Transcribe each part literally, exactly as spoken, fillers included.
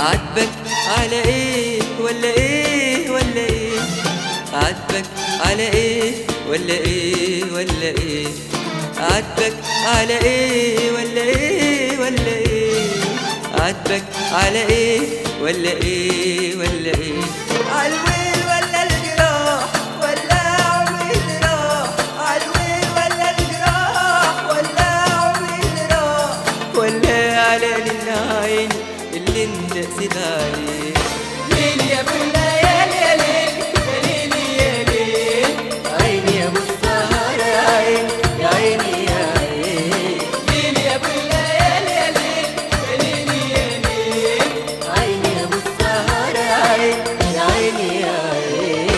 عاتبك على ايه ولا ايه ولا ايه؟ عاتبك على ايه ولا ايه ولا ايه؟ عاتبك على ايه ولا ايه ولا ايه؟ عاتبك على ايه ولا ايه ولا ايه؟ عالويل ولا الجراح ولا عمري راح؟ عالويل ولا الجراح ولا عمري راح؟ ولا على العين اللي انت قسيت عليه؟ ليل يا ابو الليالي يا ليل يا ليل يا ليل، عيني يا ابو السهر يا عين يا عيني يا عين. ليل يا ابو الليالي يا ليل يا ليل يا ليل، عيني يا ابو السهر يا عين يا عيني يا عين.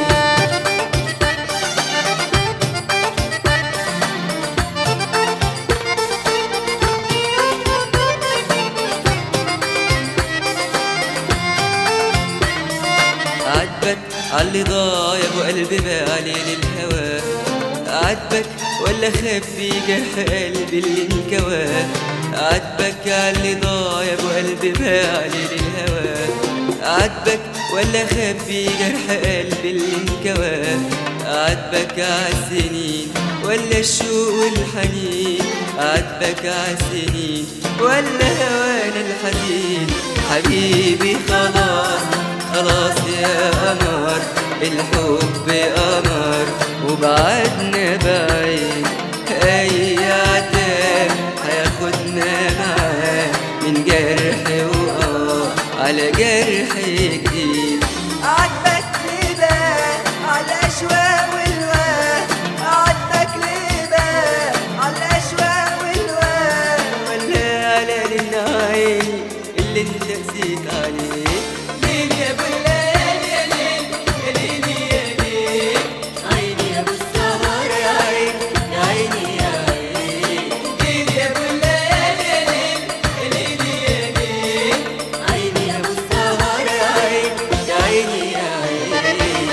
عاتبك عاللي ضايع وقلبي بالي للهوى؟ عاتبك ولا خبي جرح قلبي اللي انكوى؟ عاتبك عاللي ضايع وقلبي بالي للهوى؟ عاتبك ولا خبي جرح قلبي اللي انكوى؟ عاتبك عالسنين ولا الشوق والحنين؟ عاتبك عالسنين ولا هوانا الحزين؟ حبيبي خلاص خلاص يا قمر، الحب قمر وبعدنا بعيد. أي عتاب هياخدنا معاه من جرح وآه على جرح جديد. عاتبك ليه بقى على الأشواق والواه؟ عاتبك ليه بقى على الأشواق والواه؟ ولا على العين اللي انت قسيت عليه؟ ليل يا ابو الليالي يا ليل يا ليل يا ليل، عيني يا ابو السهر يا عين يا عيني يا عين. ليل يا ابو الليالي يا ليل يا ليل يا ليل، عيني يا ابو السهر يا عين يا عيني يا عين.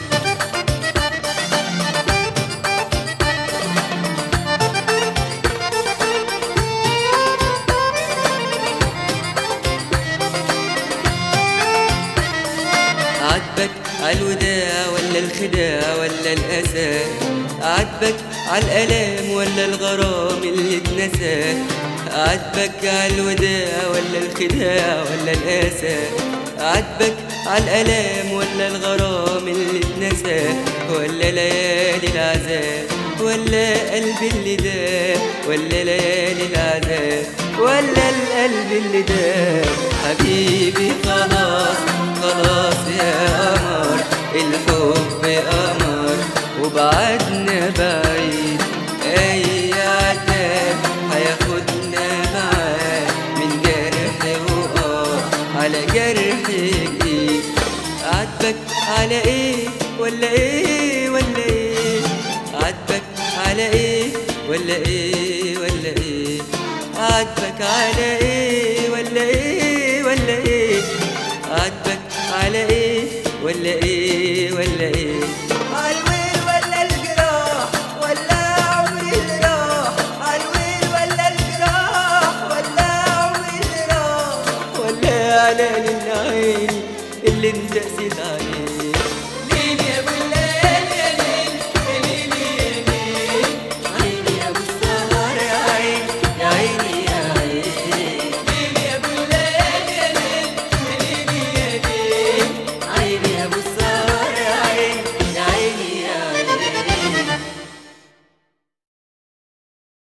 عاتبك عالوداع ولا الخداع ولا الأسى؟ عاتبك عالألام ولا الغرام اللي اتنسى؟ عاتبك عالوداع ولا الخداع ولا الأسى؟ عاتبك عالألام ولا الغرام اللي اتنسى؟ ولا ليالي العذاب ولا قلبي اللي داب؟ ولا ليالي العذاب ولا القلب اللي داب؟ حبيبي خلاص خلاص يا قمر، الحب قمر وبعدنا بعيد. أي عتاب هياخدنا معاه من جرح وآه على جرح جديد. عاتبك على ايه ولا ايه ولا ايه؟ عاتبك على ايه ولا ايه ولا ايه؟ عاتبك على ايه ولا ايه ولا ايه؟ عاتبك على ايه ولا ايه ولا ايه؟ عالويل ولا الجراح ولا عمري اللي راح؟ عالويل ولا الجراح ولا عمري اللي راح؟ ولا على العين اللي انت قسيت عليه؟